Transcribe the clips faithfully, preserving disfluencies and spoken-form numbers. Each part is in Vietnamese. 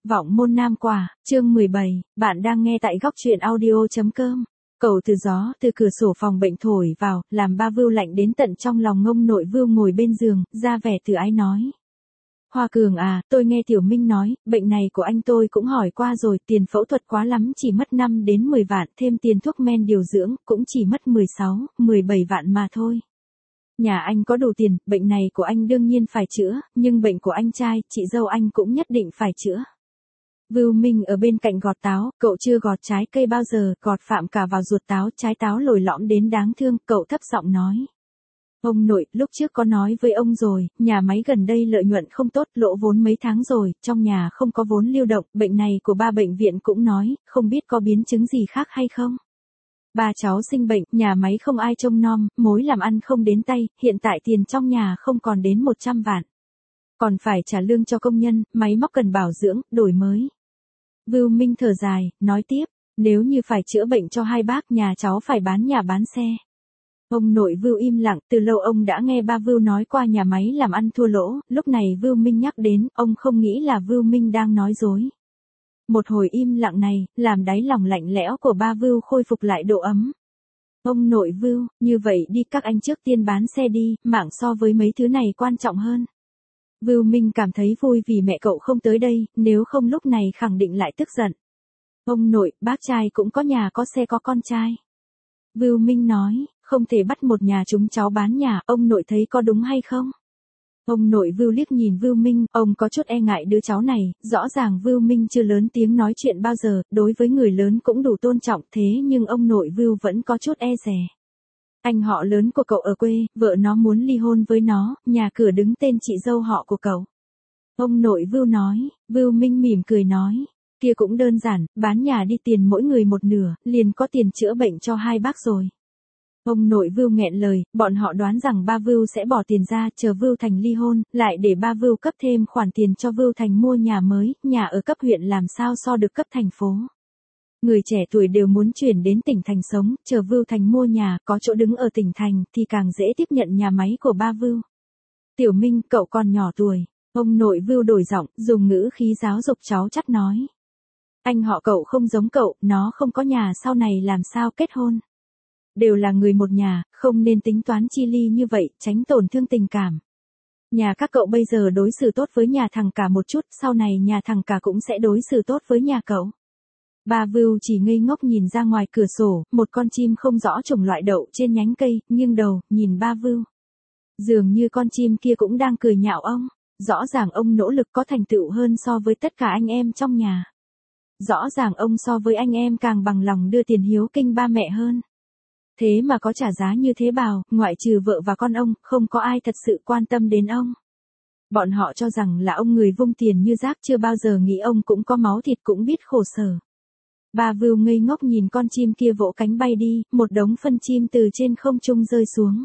Vọng môn nam quả, chương mười bảy, bạn đang nghe tại góc truyện audio.com. Cậu từ gió từ cửa sổ phòng bệnh thổi vào, làm ba Vưu lạnh đến tận trong lòng. Ông nội Vưu ngồi bên giường, ra vẻ từ ái nói. Hoa Cường à, tôi nghe Tiểu Minh nói, bệnh này của anh tôi cũng hỏi qua rồi, tiền phẫu thuật quá lắm chỉ mất năm đến mười vạn, thêm tiền thuốc men điều dưỡng, cũng chỉ mất mười sáu, mười bảy vạn mà thôi. Nhà anh có đủ tiền, bệnh này của anh đương nhiên phải chữa, nhưng bệnh của anh trai, chị dâu anh cũng nhất định phải chữa. Vưu Minh ở bên cạnh gọt táo, cậu chưa gọt trái cây bao giờ, gọt phạm cả vào ruột táo, trái táo lồi lõm đến đáng thương, cậu thấp giọng nói. Ông nội, lúc trước có nói với ông rồi, nhà máy gần đây lợi nhuận không tốt, lỗ vốn mấy tháng rồi, trong nhà không có vốn lưu động, bệnh này của ba bệnh viện cũng nói, không biết có biến chứng gì khác hay không. Ba cháu sinh bệnh, nhà máy không ai trông nom, mối làm ăn không đến tay, hiện tại tiền trong nhà không còn đến một trăm vạn. Còn phải trả lương cho công nhân, máy móc cần bảo dưỡng, đổi mới. Vưu Minh thở dài, nói tiếp, nếu như phải chữa bệnh cho hai bác, nhà cháu phải bán nhà bán xe. Ông nội Vưu im lặng, từ lâu ông đã nghe ba Vưu nói qua nhà máy làm ăn thua lỗ, lúc này Vưu Minh nhắc đến, ông không nghĩ là Vưu Minh đang nói dối. Một hồi im lặng này, làm đáy lòng lạnh lẽo của ba Vưu khôi phục lại độ ấm. Ông nội Vưu, như vậy đi các anh trước tiên bán xe đi, mạng so với mấy thứ này quan trọng hơn. Vưu Minh cảm thấy vui vì mẹ cậu không tới đây, nếu không lúc này khẳng định lại tức giận. Ông nội, bác trai cũng có nhà có xe có con trai. Vưu Minh nói, không thể bắt một nhà chúng cháu bán nhà, ông nội thấy có đúng hay không? Ông nội Vưu liếc nhìn Vưu Minh, ông có chút e ngại đứa cháu này, rõ ràng Vưu Minh chưa lớn tiếng nói chuyện bao giờ, đối với người lớn cũng đủ tôn trọng, thế nhưng ông nội Vưu vẫn có chút e dè. Anh họ lớn của cậu ở quê, vợ nó muốn ly hôn với nó, nhà cửa đứng tên chị dâu họ của cậu. Ông nội Vưu nói, Vưu Minh mỉm cười nói, kia cũng đơn giản, bán nhà đi tiền mỗi người một nửa, liền có tiền chữa bệnh cho hai bác rồi. Ông nội Vưu nghẹn lời, bọn họ đoán rằng ba Vưu sẽ bỏ tiền ra, chờ Vưu Thành ly hôn, lại để ba Vưu cấp thêm khoản tiền cho Vưu Thành mua nhà mới, nhà ở cấp huyện làm sao so được cấp thành phố. Người trẻ tuổi đều muốn chuyển đến tỉnh thành sống, chờ Vưu Thành mua nhà, có chỗ đứng ở tỉnh thành, thì càng dễ tiếp nhận nhà máy của ba Vưu. Tiểu Minh, cậu còn nhỏ tuổi. Ông nội Vưu đổi giọng, dùng ngữ khí giáo dục cháu chắt nói. Anh họ cậu không giống cậu, nó không có nhà sau này làm sao kết hôn. Đều là người một nhà, không nên tính toán chi ly như vậy, tránh tổn thương tình cảm. Nhà các cậu bây giờ đối xử tốt với nhà thằng cả một chút, sau này nhà thằng cả cũng sẽ đối xử tốt với nhà cậu. Ba Vưu chỉ ngây ngốc nhìn ra ngoài cửa sổ, một con chim không rõ chủng loại đậu trên nhánh cây, nghiêng đầu, nhìn ba Vưu. Dường như con chim kia cũng đang cười nhạo ông, rõ ràng ông nỗ lực có thành tựu hơn so với tất cả anh em trong nhà. Rõ ràng ông so với anh em càng bằng lòng đưa tiền hiếu kinh ba mẹ hơn. Thế mà có trả giá như thế bào, ngoại trừ vợ và con ông, không có ai thật sự quan tâm đến ông. Bọn họ cho rằng là ông người vung tiền như rác, chưa bao giờ nghĩ ông cũng có máu thịt cũng biết khổ sở. Ba Vưu ngây ngốc nhìn con chim kia vỗ cánh bay đi, một đống phân chim từ trên không trung rơi xuống.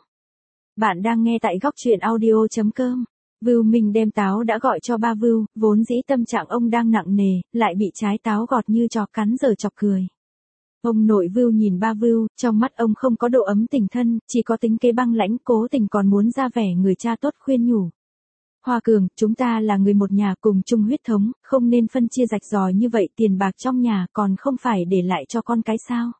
Bạn đang nghe tại góc truyện audio.com. Vưu Minh đem táo đã gọi cho ba Vưu, vốn dĩ tâm trạng ông đang nặng nề, lại bị trái táo gọt như chó cắn giờ chọc cười. Ông nội Vưu nhìn ba Vưu, trong mắt ông không có độ ấm tình thân, chỉ có tính kế băng lãnh, cố tình còn muốn ra vẻ người cha tốt khuyên nhủ. Hoa Cường, chúng ta là người một nhà cùng chung huyết thống, không nên phân chia rạch ròi như vậy, tiền bạc trong nhà còn không phải để lại cho con cái sao.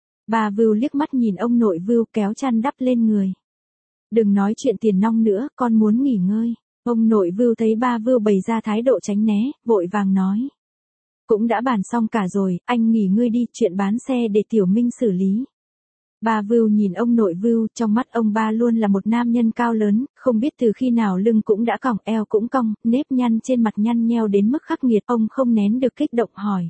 Ba Vưu liếc mắt nhìn ông nội Vưu kéo chăn đắp lên người. Đừng nói chuyện tiền nong nữa, con muốn nghỉ ngơi. Ông nội Vưu thấy ba Vưu bày ra thái độ tránh né, vội vàng nói. Cũng đã bàn xong cả rồi, anh nghỉ ngơi đi, chuyện bán xe để Tiểu Minh xử lý. Ba Vưu nhìn ông nội Vưu, trong mắt ông ba luôn là một nam nhân cao lớn, không biết từ khi nào lưng cũng đã còng, eo cũng cong, nếp nhăn trên mặt nhăn nheo đến mức khắc nghiệt, ông không nén được kích động hỏi.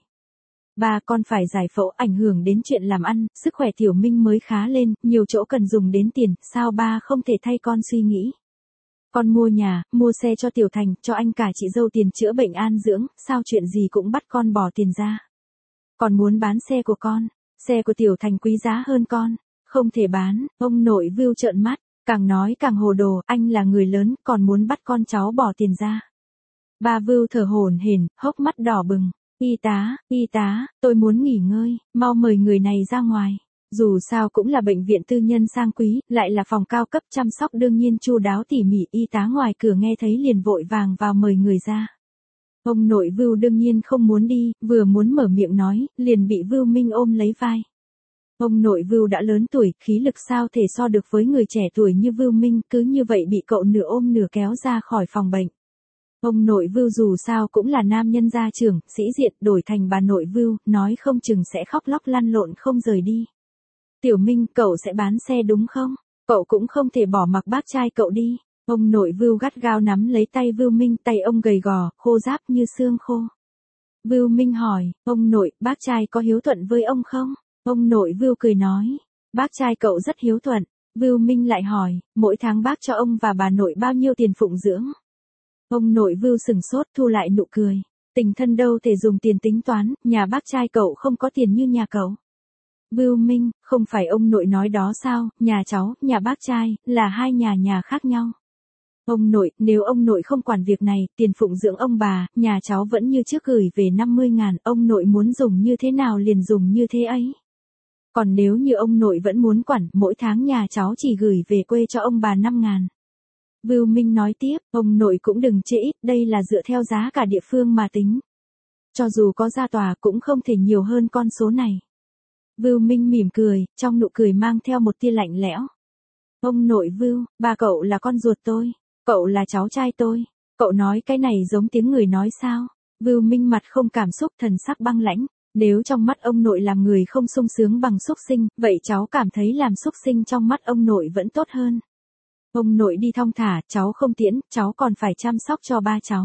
Ba, con phải giải phẫu, ảnh hưởng đến chuyện làm ăn, sức khỏe Tiểu Minh mới khá lên, nhiều chỗ cần dùng đến tiền, sao ba không thể thay con suy nghĩ. Con mua nhà, mua xe cho Tiểu Thành, cho anh cả chị dâu tiền chữa bệnh an dưỡng, sao chuyện gì cũng bắt con bỏ tiền ra. Còn muốn bán xe của con, xe của Tiểu Thành quý giá hơn con, không thể bán. Ông nội Vưu trợn mắt, càng nói càng hồ đồ, anh là người lớn, còn muốn bắt con cháu bỏ tiền ra. Ba Vưu thở hổn hển, hốc mắt đỏ bừng. Y tá, y tá, tôi muốn nghỉ ngơi, mau mời người này ra ngoài. Dù sao cũng là bệnh viện tư nhân sang quý, lại là phòng cao cấp chăm sóc đương nhiên chu đáo tỉ mỉ, y tá ngoài cửa nghe thấy liền vội vàng vào mời người ra. Ông nội Vưu đương nhiên không muốn đi, vừa muốn mở miệng nói, liền bị Vưu Minh ôm lấy vai. Ông nội Vưu đã lớn tuổi, khí lực sao thể so được với người trẻ tuổi như Vưu Minh, cứ như vậy bị cậu nửa ôm nửa kéo ra khỏi phòng bệnh. Ông nội Vưu dù sao cũng là nam nhân gia trưởng, sĩ diện, đổi thành bà nội Vưu, nói không chừng sẽ khóc lóc lăn lộn không rời đi. Tiểu Minh, cậu sẽ bán xe đúng không? Cậu cũng không thể bỏ mặc bác trai cậu đi. Ông nội Vưu gắt gao nắm lấy tay Vưu Minh, tay ông gầy gò, khô ráp như xương khô. Vưu Minh hỏi, ông nội, bác trai có hiếu thuận với ông không? Ông nội Vưu cười nói, bác trai cậu rất hiếu thuận. Vưu Minh lại hỏi, mỗi tháng bác cho ông và bà nội bao nhiêu tiền phụng dưỡng? Ông nội Vưu sừng sốt, thu lại nụ cười. Tình thân đâu thể dùng tiền tính toán, nhà bác trai cậu không có tiền như nhà cậu. Vưu Minh, không phải ông nội nói đó sao, nhà cháu, nhà bác trai, là hai nhà nhà khác nhau. Ông nội, nếu ông nội không quản việc này, tiền phụng dưỡng ông bà, nhà cháu vẫn như trước gửi về năm mươi ngàn, ông nội muốn dùng như thế nào liền dùng như thế ấy. Còn nếu như ông nội vẫn muốn quản, mỗi tháng nhà cháu chỉ gửi về quê cho ông bà năm ngàn. Vưu Minh nói tiếp, ông nội cũng đừng chê ít, đây là dựa theo giá cả địa phương mà tính. Cho dù có ra tòa cũng không thể nhiều hơn con số này. Vưu Minh mỉm cười, trong nụ cười mang theo một tia lạnh lẽo. Ông nội Vưu, ba cậu là con ruột tôi, cậu là cháu trai tôi, cậu nói cái này giống tiếng người nói sao? Vưu Minh mặt không cảm xúc, thần sắc băng lãnh, nếu trong mắt ông nội làm người không sung sướng bằng xúc sinh, vậy cháu cảm thấy làm xúc sinh trong mắt ông nội vẫn tốt hơn. Ông nội đi thong thả, cháu không tiễn, cháu còn phải chăm sóc cho ba cháu.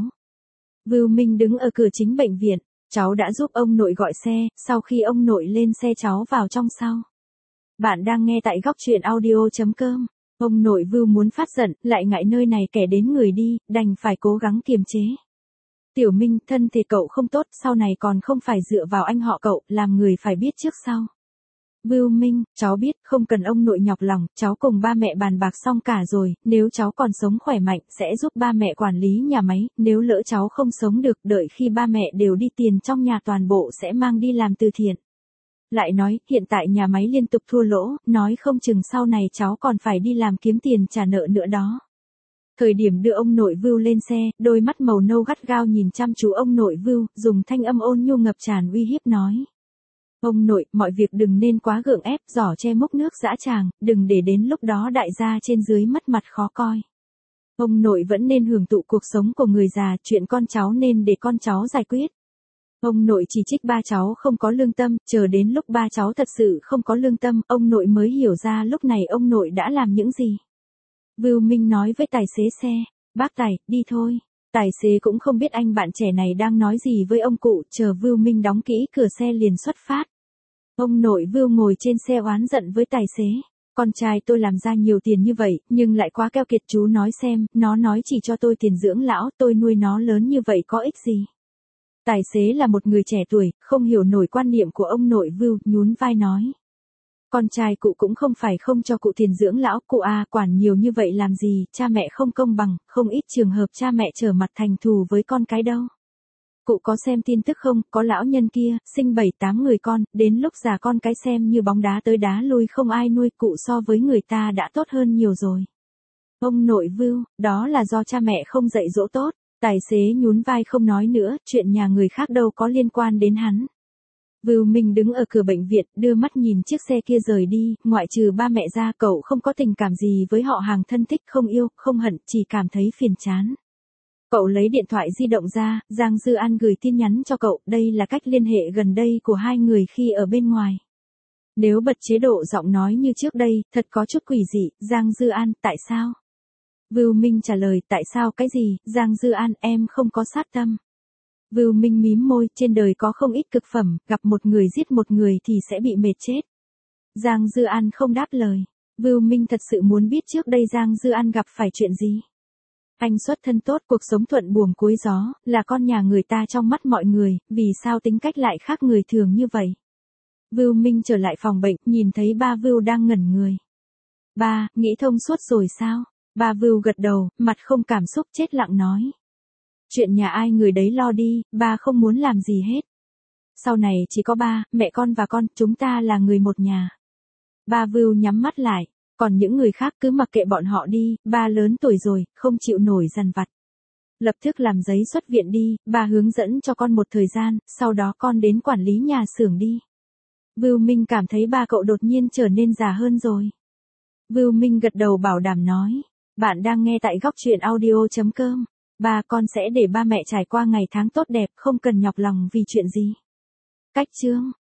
Vưu Minh đứng ở cửa chính bệnh viện, cháu đã giúp ông nội gọi xe, sau khi ông nội lên xe cháu vào trong sau. Bạn đang nghe tại góc truyện audio chấm com. Ông nội Vưu muốn phát giận, lại ngại nơi này kẻ đến người đi, đành phải cố gắng kiềm chế. Tiểu Minh, thân thể cậu không tốt, sau này còn không phải dựa vào anh họ cậu, làm người phải biết trước sau. Vưu Minh, cháu biết, không cần ông nội nhọc lòng, cháu cùng ba mẹ bàn bạc xong cả rồi, nếu cháu còn sống khỏe mạnh, sẽ giúp ba mẹ quản lý nhà máy, nếu lỡ cháu không sống được, đợi khi ba mẹ đều đi tiền trong nhà toàn bộ sẽ mang đi làm từ thiện. Lại nói, hiện tại nhà máy liên tục thua lỗ, nói không chừng sau này cháu còn phải đi làm kiếm tiền trả nợ nữa đó. Thời điểm đưa ông nội Vưu lên xe, đôi mắt màu nâu gắt gao nhìn chăm chú ông nội Vưu, dùng thanh âm ôn nhu ngập tràn uy hiếp nói. Ông nội, mọi việc đừng nên quá gượng ép, giỏ che múc nước dã tràng, đừng để đến lúc đó đại gia trên dưới mất mặt khó coi. Ông nội vẫn nên hưởng thụ cuộc sống của người già, chuyện con cháu nên để con cháu giải quyết. Ông nội chỉ trích ba cháu không có lương tâm, chờ đến lúc ba cháu thật sự không có lương tâm, ông nội mới hiểu ra lúc này ông nội đã làm những gì. Vưu Minh nói với tài xế xe, bác Tài, đi thôi. Tài xế cũng không biết anh bạn trẻ này đang nói gì với ông cụ, chờ Vưu Minh đóng kỹ cửa xe liền xuất phát. Ông nội Vưu ngồi trên xe oán giận với tài xế. Con trai tôi làm ra nhiều tiền như vậy, nhưng lại quá keo kiệt, chú nói xem, nó nói chỉ cho tôi tiền dưỡng lão, tôi nuôi nó lớn như vậy có ích gì. Tài xế là một người trẻ tuổi, không hiểu nổi quan niệm của ông nội Vưu, nhún vai nói. Con trai cụ cũng không phải không cho cụ tiền dưỡng lão, cụ à, quản nhiều như vậy làm gì, cha mẹ không công bằng, không ít trường hợp cha mẹ trở mặt thành thù với con cái đâu. Cụ có xem tin tức không, có lão nhân kia, sinh bảy tám người con, đến lúc già con cái xem như bóng đá tới đá lui không ai nuôi, cụ so với người ta đã tốt hơn nhiều rồi. Ông nội Vưu, đó là do cha mẹ không dạy dỗ tốt, tài xế nhún vai không nói nữa, chuyện nhà người khác đâu có liên quan đến hắn. Vưu Minh đứng ở cửa bệnh viện, đưa mắt nhìn chiếc xe kia rời đi, ngoại trừ ba mẹ ra cậu không có tình cảm gì với họ hàng thân thích, không yêu, không hận, chỉ cảm thấy phiền chán. Cậu lấy điện thoại di động ra, Giang Dư An gửi tin nhắn cho cậu, đây là cách liên hệ gần đây của hai người khi ở bên ngoài. Nếu bật chế độ giọng nói như trước đây, thật có chút quỷ dị, Giang Dư An, tại sao? Vưu Minh trả lời, tại sao cái gì, Giang Dư An, em không có sát tâm. Vưu Minh mím môi, trên đời có không ít cực phẩm, gặp một người giết một người thì sẽ bị mệt chết. Giang Dư An không đáp lời. Vưu Minh thật sự muốn biết trước đây Giang Dư An gặp phải chuyện gì. Anh xuất thân tốt, cuộc sống thuận buồm cuối gió, là con nhà người ta trong mắt mọi người, vì sao tính cách lại khác người thường như vậy. Vưu Minh trở lại phòng bệnh, nhìn thấy ba Vưu đang ngẩn người. Ba, nghĩ thông suốt rồi sao? Ba Vưu gật đầu, mặt không cảm xúc, chết lặng nói. Chuyện nhà ai người đấy lo đi, ba không muốn làm gì hết. Sau này chỉ có ba, mẹ con và con, chúng ta là người một nhà. Ba Vưu nhắm mắt lại, còn những người khác cứ mặc kệ bọn họ đi, ba lớn tuổi rồi, không chịu nổi dằn vặt. Lập tức làm giấy xuất viện đi, ba hướng dẫn cho con một thời gian, sau đó con đến quản lý nhà xưởng đi. Vưu Minh cảm thấy ba cậu đột nhiên trở nên già hơn rồi. Vưu Minh gật đầu bảo đảm nói. Bạn đang nghe tại góc truyện audio.com. Ba con sẽ để ba mẹ trải qua ngày tháng tốt đẹp, không cần nhọc lòng vì chuyện gì. Cách chương